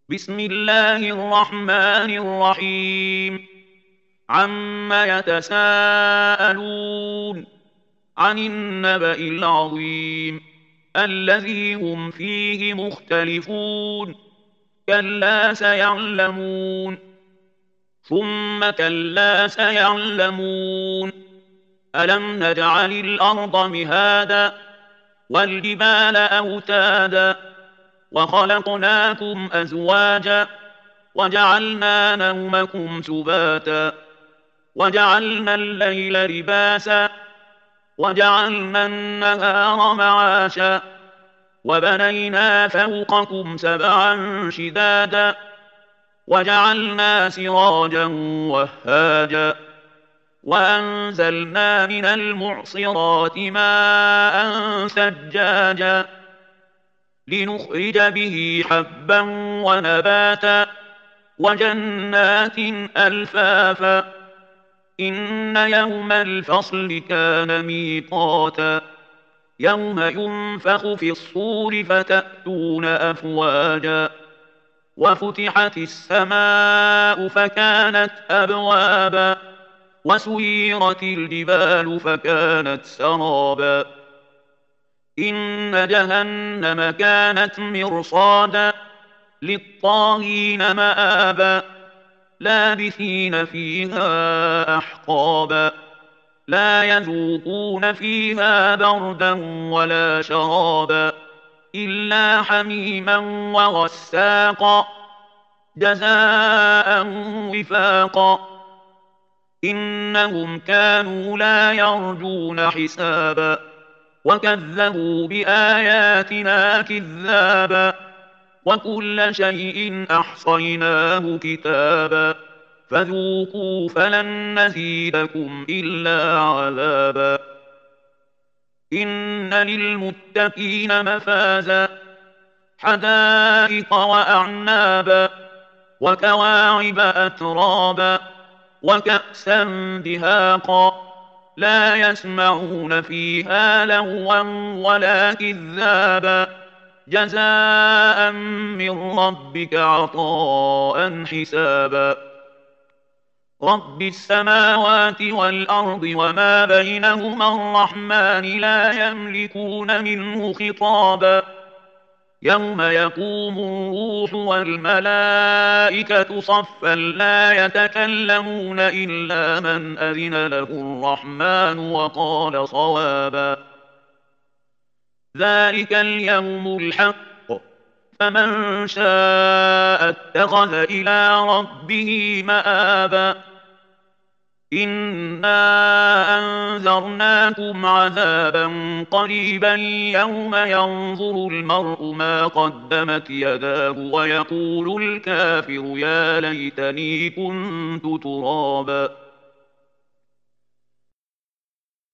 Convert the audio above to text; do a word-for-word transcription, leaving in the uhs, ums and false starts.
بسم الله الرحمن الرحيم. عم يتساءلون عن النبأ العظيم الذي هم فيه مختلفون. كلا سيعلمون ثم كلا سيعلمون ألم نجعل الأرض مهادا والجبال أوتادا وخلقناكم أزواجا وجعلنا نومكم سباتا وجعلنا الليل لباسا وجعلنا النهار معاشا وبنينا فوقكم سبعا شدادا وجعلنا سراجا وهاجا وأنزلنا من المعصرات ماء ثجاجا لنخرج به حبا ونباتا وجنات ألفافا إن يوم الفصل كان ميقاتا يوم ينفخ في الصور فتأتون أفواجا وفتحت السماء فكانت أبوابا وسيرت الجبال فكانت سرابا إن جهنم كانت مرصادا للطاغين مآبا لابثين فيها أحقابا لا يذوقون فيها بردا ولا شرابا إلا حميما وغساقا جزاء وفاقا إنهم كانوا لا يرجون حسابا وكذبوا بآياتنا كذابا وكل شيء أحصيناه كتابا فذوقوا فلن نزيدكم إلا عذابا إن للمتقين مفازا حدائق وأعنابا وكواعب أترابا وكأسا دهاقا لا يسمعون فيها لغوا ولا كذابا جزاء من ربك عطاء حسابا رب السماوات والأرض وما بينهما الرحمن لا يملكون منه خطابا يوم يقوم الروح والملائكة صفا لا يتكلمون إلا من أذن له الرحمن وقال صوابا ذلك اليوم الحق فمن شاء اتخذ إلى ربه مآبا إنا أنذرناكم عذابا قريبا يوم ينظر المرء ما قدمت يداه ويقول الكافر يا ليتني كنت ترابا